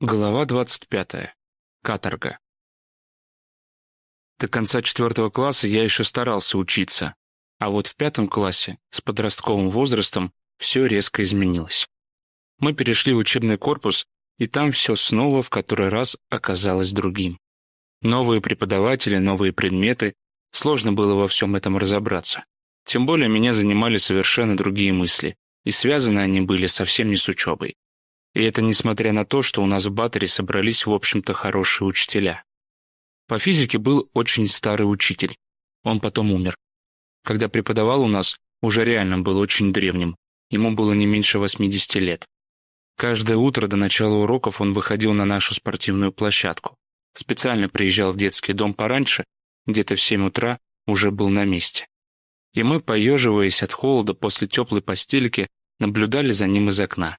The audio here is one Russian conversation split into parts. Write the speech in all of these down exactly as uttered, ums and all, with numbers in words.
Глава двадцать пятая. Каторга. До конца четвертого класса я еще старался учиться, а вот в пятом классе, с подростковым возрастом, все резко изменилось. Мы перешли в учебный корпус, и там все снова в который раз оказалось другим. Новые преподаватели, новые предметы, сложно было во всем этом разобраться. Тем более меня занимали совершенно другие мысли, и связаны они были совсем не с учебой. И это несмотря на то, что у нас в Баторе собрались, в общем-то, хорошие учителя. По физике был очень старый учитель. Он потом умер. Когда преподавал у нас, уже реально был очень древним. Ему было не меньше восьмидесяти лет. Каждое утро до начала уроков он выходил на нашу спортивную площадку. Специально приезжал в детский дом пораньше, где-то в семь утра уже был на месте. И мы, поеживаясь от холода после теплой постельки, наблюдали за ним из окна.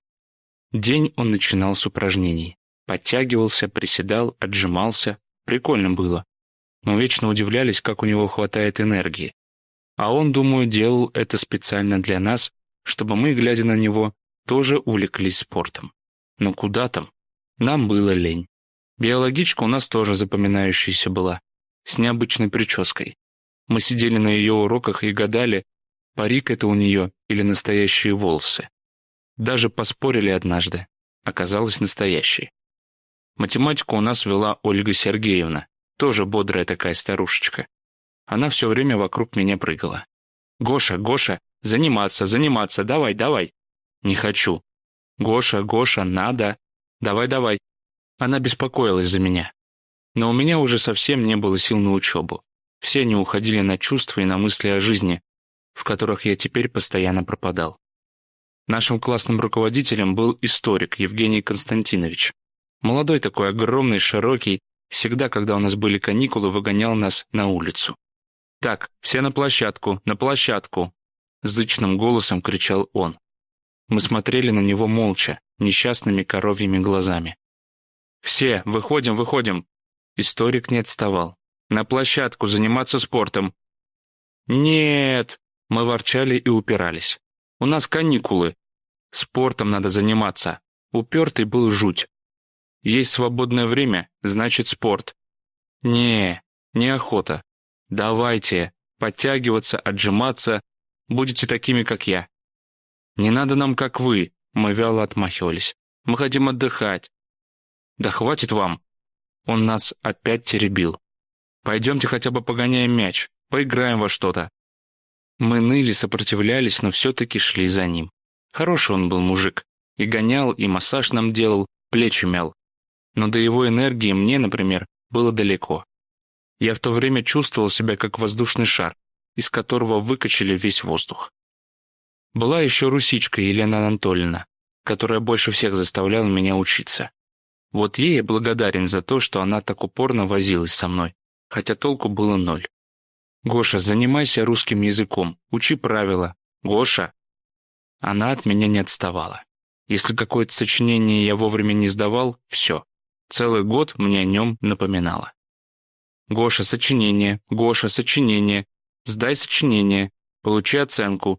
День он начинал с упражнений. Подтягивался, приседал, отжимался. Прикольно было. Мы вечно удивлялись, как у него хватает энергии. А он, думаю, делал это специально для нас, чтобы мы, глядя на него, тоже увлеклись спортом. Но куда там? Нам было лень. Биологичка у нас тоже запоминающаяся была, с необычной прической. Мы сидели на ее уроках и гадали, парик это у нее или настоящие волосы. Даже поспорили однажды. Оказалось настоящей. Математику у нас вела Ольга Сергеевна, тоже бодрая такая старушечка. Она все время вокруг меня прыгала. «Гоша, Гоша, заниматься, заниматься, давай, давай!» «Не хочу!» «Гоша, Гоша, надо! Давай, давай!» Она беспокоилась за меня. Но у меня уже совсем не было сил на учебу. Все они уходили на чувства и на мысли о жизни, в которых я теперь постоянно пропадал. Нашим классным руководителем был историк Евгений Константинович. Молодой такой, огромный, широкий, всегда, когда у нас были каникулы, выгонял нас на улицу. «Так, все на площадку, на площадку!» Зычным голосом кричал он. Мы смотрели на него молча, несчастными коровьими глазами. «Все, выходим, выходим!» Историк не отставал. «На площадку, заниматься спортом!» «Нет!» Мы ворчали и упирались. «У нас каникулы. Спортом надо заниматься». Упертый был жуть. «Есть свободное время, значит спорт». «Не, неохота. Давайте, подтягиваться, отжиматься. Будете такими, как я». «Не надо нам, как вы», мы вяло отмахивались. «Мы хотим отдыхать». «Да хватит вам». Он нас опять теребил. «Пойдемте хотя бы погоняем мяч, поиграем во что-то». Мы ныли, сопротивлялись, но все-таки шли за ним. Хороший он был мужик. И гонял, и массаж нам делал, плечи мял. Но до его энергии мне, например, было далеко. Я в то время чувствовал себя как воздушный шар, из которого выкачали весь воздух. Была еще русичка Елена Анатольевна, которая больше всех заставляла меня учиться. Вот ей я благодарен за то, что она так упорно возилась со мной, хотя толку было ноль. «Гоша, занимайся русским языком, учи правила. Гоша!» Она от меня не отставала. Если какое-то сочинение я вовремя не сдавал, все. Целый год мне о нем напоминало. «Гоша, сочинение! Гоша, сочинение! Сдай сочинение! Получи оценку!»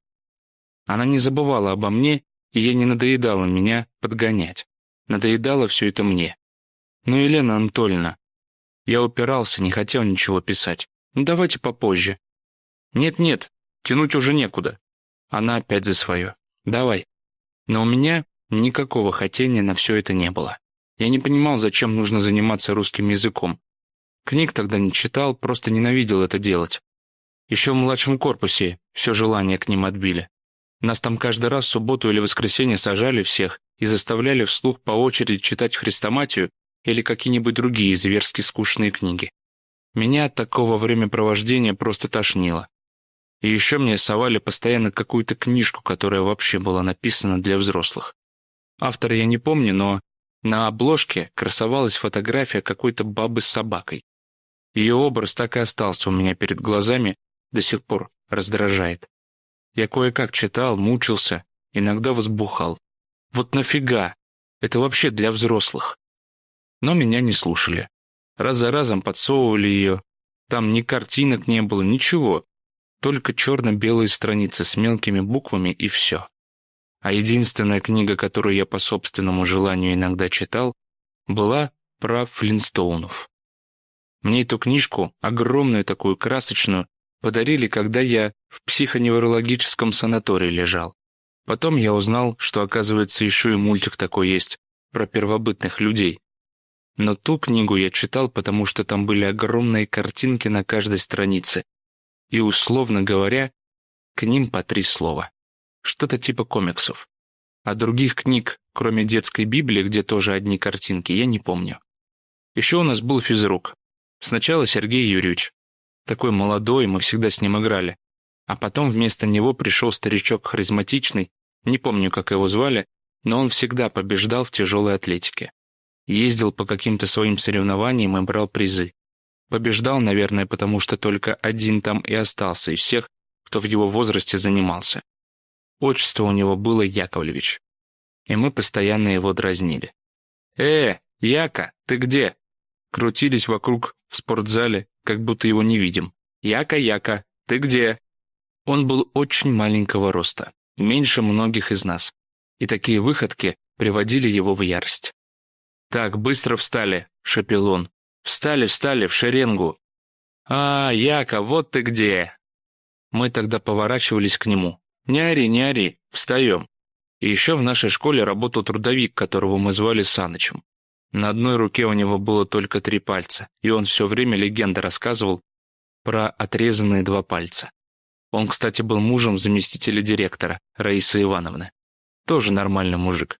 Она не забывала обо мне, и ей не надоедало меня подгонять. Надоедало все это мне. «Ну, Елена Анатольевна...» Я упирался, не хотел ничего писать. «Ну, давайте попозже». «Нет-нет, тянуть уже некуда». Она опять за свое. «Давай». Но у меня никакого хотения на все это не было. Я не понимал, зачем нужно заниматься русским языком. Книг тогда не читал, просто ненавидел это делать. Еще в младшем корпусе все желания к ним отбили. Нас там каждый раз в субботу или воскресенье сажали всех и заставляли вслух по очереди читать хрестоматию или какие-нибудь другие зверски скучные книги. Меня от такого времяпровождения просто тошнило. И еще мне совали постоянно какую-то книжку, которая вообще была написана для взрослых. Автора я не помню, но на обложке красовалась фотография какой-то бабы с собакой. Ее образ так и остался у меня перед глазами, до сих пор раздражает. Я кое-как читал, мучился, иногда возбухал. Вот нафига? Это вообще для взрослых. Но меня не слушали. Раз за разом подсовывали ее. Там ни картинок не было, ничего. Только черно-белые страницы с мелкими буквами и все. А единственная книга, которую я по собственному желанию иногда читал, была про Флинстоунов. Мне эту книжку, огромную такую, красочную, подарили, когда я в психоневрологическом санатории лежал. Потом я узнал, что, оказывается, еще и мультик такой есть про первобытных людей. Но ту книгу я читал, потому что там были огромные картинки на каждой странице. И, условно говоря, к ним по три слова. Что-то типа комиксов. А других книг, кроме детской Библии, где тоже одни картинки, я не помню. Еще у нас был физрук. Сначала Сергей Юрьевич. Такой молодой, мы всегда с ним играли. А потом вместо него пришел старичок харизматичный, не помню, как его звали, но он всегда побеждал в тяжелой атлетике. Ездил по каким-то своим соревнованиям и брал призы. Побеждал, наверное, потому что только один там и остался из всех, кто в его возрасте занимался. Отчество у него было Яковлевич. И мы постоянно его дразнили. «Э, Яка, ты где?» Крутились вокруг в спортзале, как будто его не видим. «Яка, Яка, ты где?» Он был очень маленького роста, меньше многих из нас. И такие выходки приводили его в ярость. «Так, быстро встали!» — шепел он. «Встали, встали, в шеренгу!» «А, Яка, вот ты где!» Мы тогда поворачивались к нему. «Не ори, не ори, встаем!» И еще в нашей школе работал трудовик, которого мы звали Санычем. На одной руке у него было только три пальца, и он все время легенды рассказывал про отрезанные два пальца. Он, кстати, был мужем заместителя директора, Раисы Ивановны. Тоже нормальный мужик.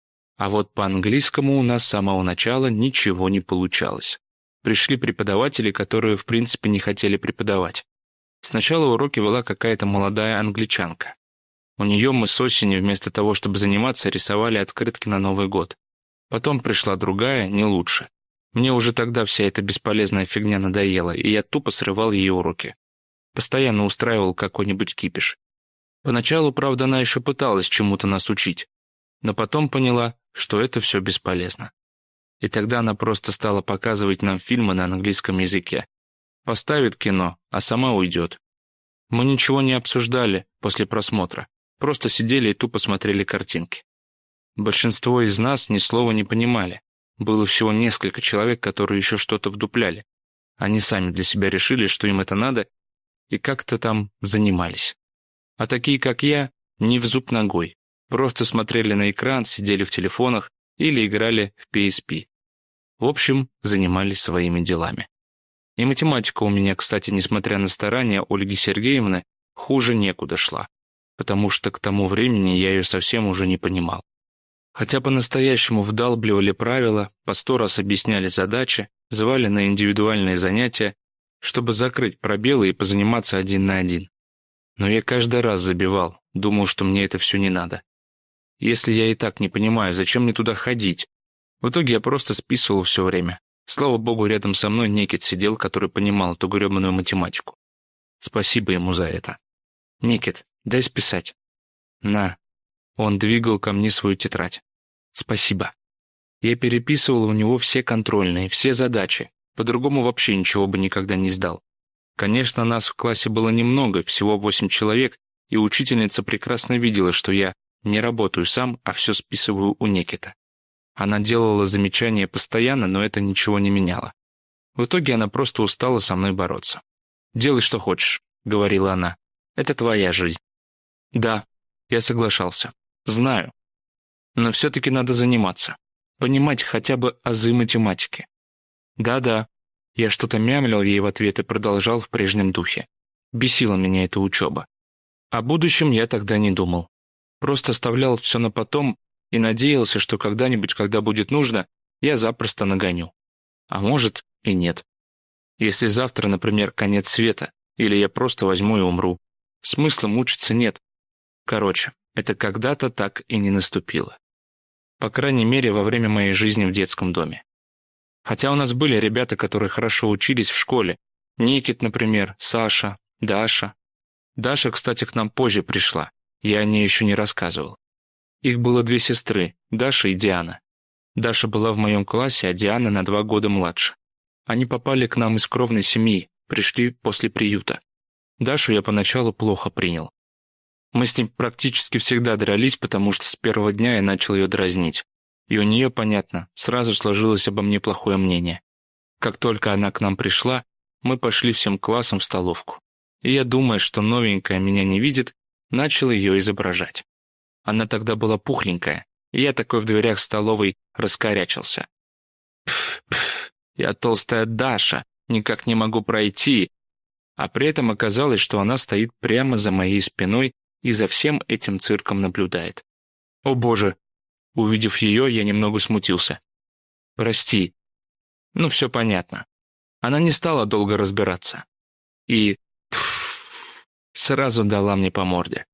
А вот по английскому у нас с самого начала ничего не получалось. Пришли преподаватели, которые, в принципе, не хотели преподавать. Сначала уроки вела какая-то молодая англичанка. У нее мы с осени, вместо того, чтобы заниматься, рисовали открытки на Новый год. Потом пришла другая, не лучше. Мне уже тогда вся эта бесполезная фигня надоела, и я тупо срывал ее уроки. Постоянно устраивал какой-нибудь кипиш. Поначалу, правда, она еще пыталась чему-то нас учить, но потом поняла, что это все бесполезно. И тогда она просто стала показывать нам фильмы на английском языке. Поставит кино, а сама уйдет. Мы ничего не обсуждали после просмотра, просто сидели и тупо смотрели картинки. Большинство из нас ни слова не понимали. Было всего несколько человек, которые еще что-то вдупляли. Они сами для себя решили, что им это надо, и как-то там занимались. А такие, как я, не в зуб ногой. Просто смотрели на экран, сидели в телефонах или играли в пи эс пи. В общем, занимались своими делами. И математика у меня, кстати, несмотря на старания Ольги Сергеевны, хуже некуда шла, потому что к тому времени я ее совсем уже не понимал. Хотя по-настоящему вдалбливали правила, по сто раз объясняли задачи, звали на индивидуальные занятия, чтобы закрыть пробелы и позаниматься один на один. Но я каждый раз забивал, думал, что мне это все не надо. Если я и так не понимаю, зачем мне туда ходить? В итоге я просто списывал все время. Слава богу, рядом со мной Никит сидел, который понимал эту гребаную математику. Спасибо ему за это. «Никит, дай списать». «На». Он двигал ко мне свою тетрадь. «Спасибо». Я переписывал у него все контрольные, все задачи. По-другому вообще ничего бы никогда не сдал. Конечно, нас в классе было немного, всего восемь человек, и учительница прекрасно видела, что я не работаю сам, а все списываю у Никита. Она делала замечания постоянно, но это ничего не меняло. В итоге она просто устала со мной бороться. «Делай, что хочешь», — говорила она. «Это твоя жизнь». Да, я соглашался. Знаю. Но все-таки надо заниматься. Понимать хотя бы азы математики. Да-да. Я что-то мямлил ей в ответ и продолжал в прежнем духе. Бесила меня эта учеба. О будущем я тогда не думал. Просто оставлял все на потом и надеялся, что когда-нибудь, когда будет нужно, я запросто нагоню. А может и нет. Если завтра, например, конец света, или я просто возьму и умру, смысла мучиться нет. Короче, это когда-то так и не наступило. По крайней мере, во время моей жизни в детском доме. Хотя у нас были ребята, которые хорошо учились в школе. Никит, например, Саша, Даша. Даша, кстати, к нам позже пришла. Я о ней еще не рассказывал. Их было две сестры, Даша и Диана. Даша была в моем классе, а Диана на два года младше. Они попали к нам из кровной семьи, пришли после приюта. Дашу я поначалу плохо принял. Мы с ней практически всегда дрались, потому что с первого дня я начал ее дразнить. И у нее, понятно, сразу сложилось обо мне плохое мнение. Как только она к нам пришла, мы пошли всем классом в столовку. И я, думая, что новенькая меня не видит, начал ее изображать. Она тогда была пухленькая, и я такой в дверях столовой раскорячился. Пф, пф, я толстая Даша, никак не могу пройти. А при этом оказалось, что она стоит прямо за моей спиной и за всем этим цирком наблюдает. О боже! Увидев ее, я немного смутился. Прости. Ну, все понятно. Она не стала долго разбираться. И тьф, сразу дала мне по морде.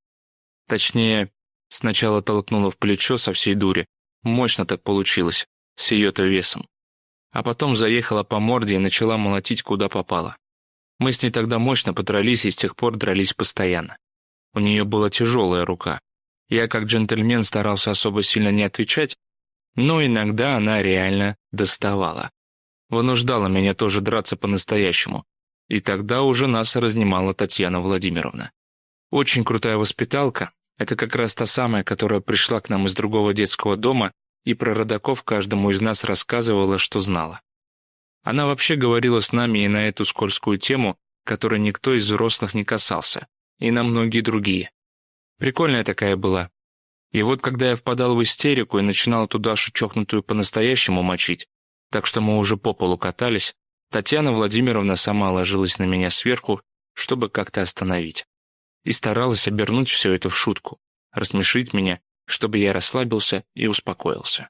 Точнее, сначала толкнула в плечо со всей дури. Мощно так получилось, с ее-то весом. А потом заехала по морде и начала молотить, куда попало. Мы с ней тогда мощно подрались и с тех пор дрались постоянно. У нее была тяжелая рука. Я, как джентльмен, старался особо сильно не отвечать, но иногда она реально доставала. Вынуждала меня тоже драться по-настоящему. И тогда уже нас разнимала Татьяна Владимировна. Очень крутая воспиталка. Это как раз та самая, которая пришла к нам из другого детского дома и про родаков каждому из нас рассказывала, что знала. Она вообще говорила с нами и на эту скользкую тему, которой никто из взрослых не касался, и на многие другие. Прикольная такая была. И вот когда я впадал в истерику и начинал ту Дашу чокнутую по-настоящему мочить, так что мы уже по полу катались, Татьяна Владимировна сама ложилась на меня сверху, чтобы как-то остановить. И старалась обернуть все это в шутку, рассмешить меня, чтобы я расслабился и успокоился.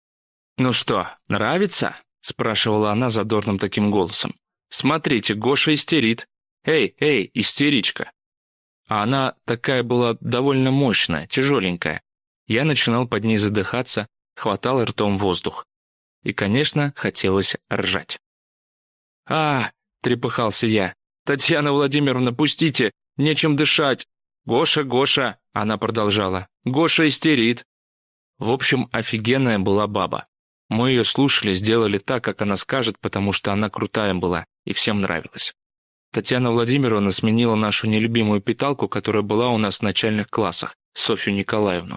«Ну что, нравится?» — спрашивала она задорным таким голосом. «Смотрите, Гоша истерит. Эй, эй, истеричка!» А она такая была довольно мощная, тяжеленькая. Я начинал под ней задыхаться, хватал ртом воздух. И, конечно, хотелось ржать. «А!» — трепыхался я. «Татьяна Владимировна, пустите! Нечем дышать! Гоша, Гоша!» — она продолжала. «Гоша истерит!» В общем, офигенная была баба. Мы ее слушали, сделали так, как она скажет, потому что она крутая была и всем нравилась. Татьяна Владимировна сменила нашу нелюбимую питалку, которая была у нас в начальных классах, Софью Николаевну.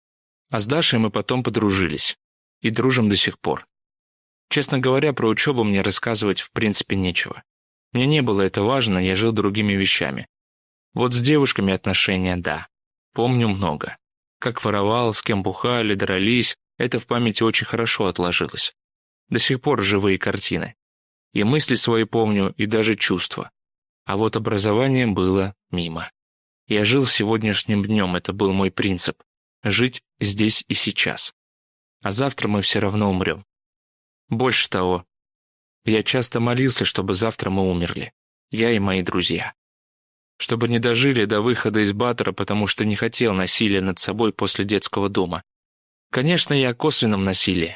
А с Дашей мы потом подружились. И дружим до сих пор. Честно говоря, про учебу мне рассказывать в принципе нечего. Мне не было это важно, я жил другими вещами. Вот с девушками отношения, да. Помню много. Как воровал, с кем бухали, дрались, это в памяти очень хорошо отложилось. До сих пор живые картины. И мысли свои помню, и даже чувства. А вот образование было мимо. Я жил сегодняшним днем, это был мой принцип. Жить здесь и сейчас. А завтра мы все равно умрем. Больше того, я часто молился, чтобы завтра мы умерли. Я и мои друзья. Чтобы не дожили до выхода из Батора, потому что не хотел насилия над собой после детского дома. Конечно, я о косвенном насилии.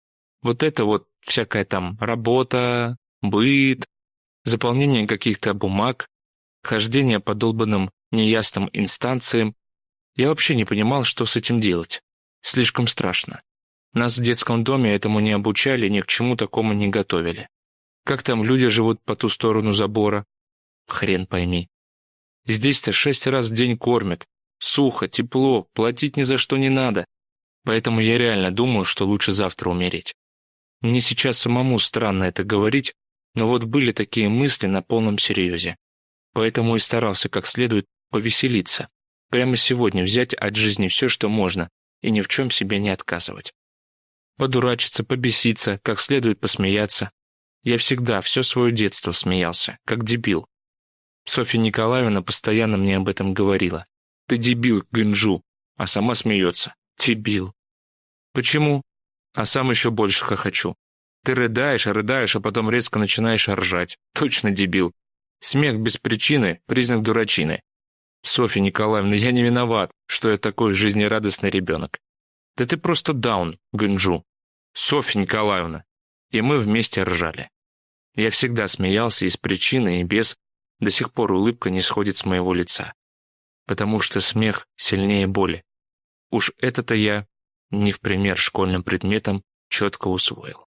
Вот это вот всякая там работа, быт, заполнение каких-то бумаг, хождение по долбанным неясным инстанциям. Я вообще не понимал, что с этим делать. Слишком страшно. Нас в детском доме этому не обучали, ни к чему такому не готовили. Как там люди живут по ту сторону забора? Хрен пойми. Здесь-то шесть раз в день кормят. Сухо, тепло, платить ни за что не надо. Поэтому я реально думал, что лучше завтра умереть. Мне сейчас самому странно это говорить, но вот были такие мысли на полном серьезе. Поэтому и старался как следует повеселиться. Прямо сегодня взять от жизни все, что можно, и ни в чем себе не отказывать. Подурачиться, побеситься, как следует посмеяться. Я всегда все свое детство смеялся, как дебил. Софья Николаевна постоянно мне об этом говорила. «Ты дебил, Гынжу», а сама смеется. Дебил. Почему? А сам еще больше хохочу. Ты рыдаешь, рыдаешь, а потом резко начинаешь ржать. Точно дебил. Смех без причины – признак дурачины. Софья Николаевна, я не виноват, что я такой жизнерадостный ребенок. Да ты просто даун, Гынжу. Софья Николаевна. И мы вместе ржали. Я всегда смеялся и с причины, и без. До сих пор улыбка не сходит с моего лица. Потому что смех сильнее боли. Уж это-то я, не в пример школьным предметам, четко усвоил.